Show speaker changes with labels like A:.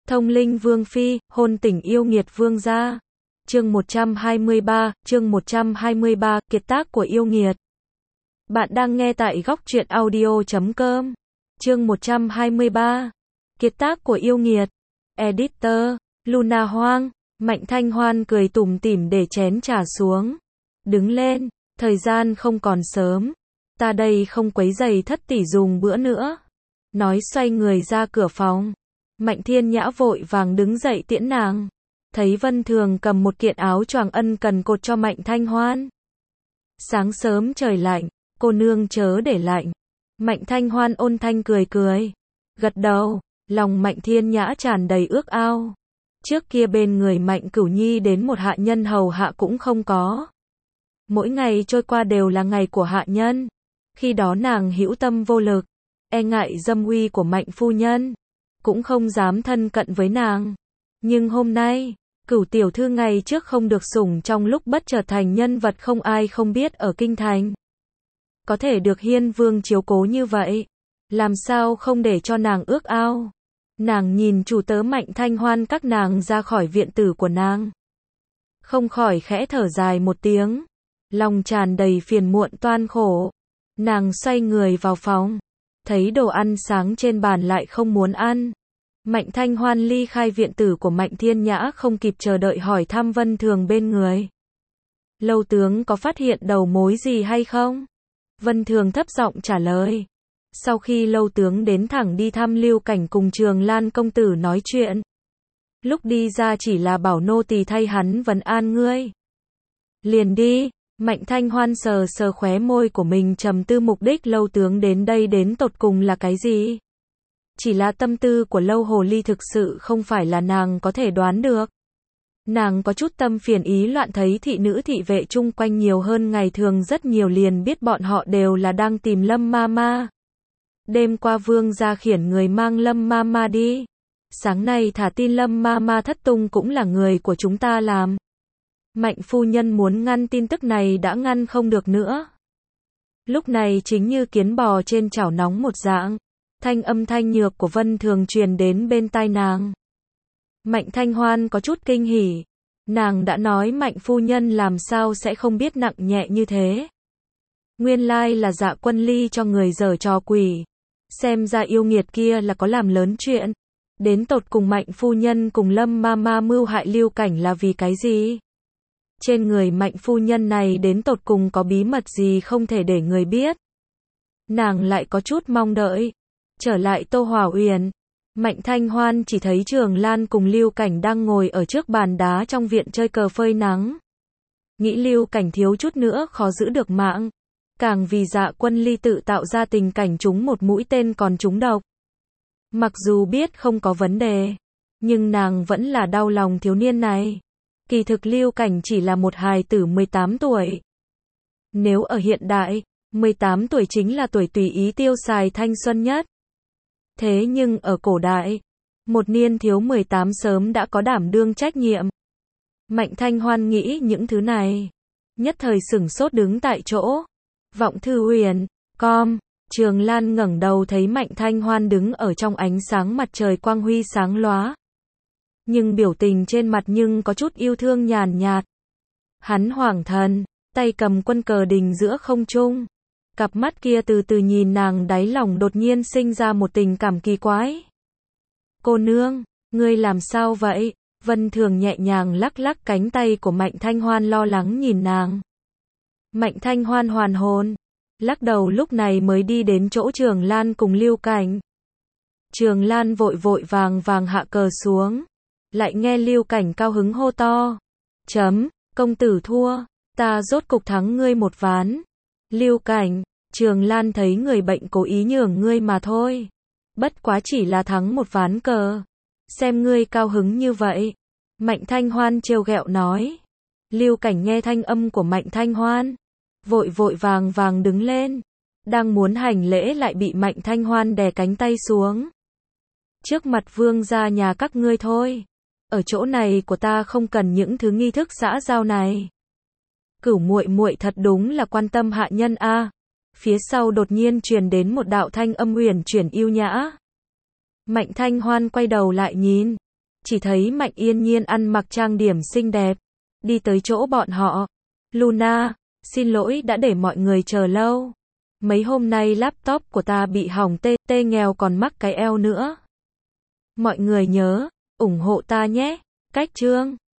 A: Thông linh vương phi, hôn tình yêu nghiệt vương gia. Chương 123, kiệt tác của yêu nghiệt. Bạn đang nghe tại góc truyện audio.com. Chương 123, kiệt tác của yêu nghiệt. Editor, Luna Hoang. Mạnh Thanh Hoan cười tủm tỉm để chén trà xuống. Đứng lên, thời gian không còn sớm. Ta đây không quấy rầy thất tỷ dùng bữa nữa. Nói xoay người ra cửa phòng. Mạnh Thiên Nhã vội vàng đứng dậy tiễn nàng. Thấy Vân Thường cầm một kiện áo choàng ân cần cột cho Mạnh Thanh Hoan. Sáng sớm trời lạnh, cô nương chớ để lạnh. Mạnh Thanh Hoan ôn thanh cười cười. Gật đầu, lòng Mạnh Thiên Nhã tràn đầy ước ao. Trước kia bên người Mạnh Cửu Nhi đến một hạ nhân hầu hạ cũng không có. Mỗi ngày trôi qua đều là ngày của hạ nhân. Khi đó nàng hữu tâm vô lực, e ngại dâm uy của Mạnh phu nhân, cũng không dám thân cận với nàng. Nhưng hôm nay, Cửu tiểu thư ngày trước không được sủng trong lúc bất chợt thành nhân vật không ai không biết ở kinh thành. Có thể được Hiên Vương chiếu cố như vậy, làm sao không để cho nàng ước ao. Nàng nhìn chủ tớ Mạnh Thanh Hoan các nàng ra khỏi viện tử của nàng, không khỏi khẽ thở dài một tiếng, lòng tràn đầy phiền muộn toan khổ. Nàng xoay người vào phòng, thấy đồ ăn sáng trên bàn lại không muốn ăn. Mạnh Thanh Hoan ly khai viện tử của Mạnh Thiên Nhã không kịp chờ đợi hỏi thăm Vân Thường bên người. Lâu tướng có phát hiện đầu mối gì hay không? Vân Thường thấp giọng trả lời. Sau khi Lâu tướng đến thẳng đi thăm Lưu Cảnh cùng Trường Lan công tử nói chuyện. Lúc đi ra chỉ là bảo nô tỳ thay hắn vấn an ngươi. Liền đi. Mạnh Thanh Hoan sờ sờ khóe môi của mình trầm tư mục đích Lâu tướng đến đây đến tột cùng là cái gì? Chỉ là tâm tư của Lâu hồ ly thực sự không phải là nàng có thể đoán được. Nàng có chút tâm phiền ý loạn thấy thị nữ thị vệ chung quanh nhiều hơn ngày thường rất nhiều liền biết bọn họ đều là đang tìm Lâm Mama. Đêm qua vương gia khiển người mang Lâm Mama đi. Sáng nay thả tin Lâm Mama thất tung cũng là người của chúng ta làm. Mạnh phu nhân muốn ngăn tin tức này đã ngăn không được nữa. Lúc này chính như kiến bò trên chảo nóng một dạng. Thanh âm thanh nhược của Vân Thường truyền đến bên tai nàng. Mạnh Thanh Hoan có chút kinh hỉ. Nàng đã nói Mạnh phu nhân làm sao sẽ không biết nặng nhẹ như thế. Nguyên lai là Dạ Quân Ly cho người giở trò quỷ. Xem ra yêu nghiệt kia là có làm lớn chuyện. Đến tột cùng Mạnh phu nhân cùng Lâm Mama mưu hại Lưu Cảnh là vì cái gì? Trên người Mạnh phu nhân này đến tột cùng có bí mật gì không thể để người biết. Nàng lại có chút mong đợi. Trở lại Tô Hỏa Uyển, Mạnh Thanh Hoan chỉ thấy Trường Lan cùng Lưu Cảnh đang ngồi ở trước bàn đá trong viện chơi cờ phơi nắng. Nghĩ Lưu Cảnh thiếu chút nữa khó giữ được mạng. Càng vì Dạ Quân Ly tự tạo ra tình cảnh trúng một mũi tên còn trúng độc. Mặc dù biết không có vấn đề, nhưng nàng vẫn là đau lòng thiếu niên này. Kỳ thực Lưu Cảnh chỉ là một hài tử 18 tuổi. Nếu ở hiện đại, 18 tuổi chính là tuổi tùy ý tiêu xài thanh xuân nhất. Thế nhưng ở cổ đại, một niên thiếu 18 sớm đã có đảm đương trách nhiệm. Mạnh Thanh Hoan nghĩ những thứ này, nhất thời sửng sốt đứng tại chỗ. Vọng Thư Huyền, Trường Lan ngẩng đầu thấy Mạnh Thanh Hoan đứng ở trong ánh sáng mặt trời quang huy sáng lóa. Nhưng biểu tình trên mặt nhưng có chút yêu thương nhàn nhạt. Hắn hoảng thần, tay cầm quân cờ đình giữa không trung. Cặp mắt kia từ từ nhìn nàng, đáy lòng đột nhiên sinh ra một tình cảm kỳ quái. Cô nương, ngươi làm sao vậy? Vân Thường nhẹ nhàng lắc lắc cánh tay của Mạnh Thanh Hoan lo lắng nhìn nàng. Mạnh Thanh Hoan hoàn hồn, lắc đầu lúc này mới đi đến chỗ Trường Lan cùng Lưu Cảnh. Trường Lan vội vội vàng vàng hạ cờ xuống. Lại nghe Lưu Cảnh cao hứng hô to. Công tử thua, ta rốt cục thắng ngươi một ván. Lưu Cảnh, Trường Lan thấy người bệnh cố ý nhường ngươi mà thôi. Bất quá chỉ là thắng một ván cờ. Xem ngươi cao hứng như vậy. Mạnh Thanh Hoan trêu ghẹo nói. Lưu Cảnh nghe thanh âm của Mạnh Thanh Hoan, vội vội vàng vàng đứng lên. Đang muốn hành lễ lại bị Mạnh Thanh Hoan đè cánh tay xuống. Trước mặt vương gia nhà các ngươi thôi. Ở chỗ này của ta không cần những thứ nghi thức xã giao này. Cửu muội muội thật đúng là quan tâm hạ nhân a. Phía sau đột nhiên truyền đến một đạo thanh âm huyền chuyển yêu nhã. Mạnh Thanh Hoan quay đầu lại nhìn, Chỉ thấy Mạnh Yên Nhiên ăn mặc trang điểm xinh đẹp, đi tới chỗ bọn họ. Luna, xin lỗi đã để mọi người chờ lâu. Mấy hôm nay laptop của ta bị hỏng tê nghèo còn mắc cái eo nữa. Mọi người nhớ, ủng hộ ta nhé. Cách chương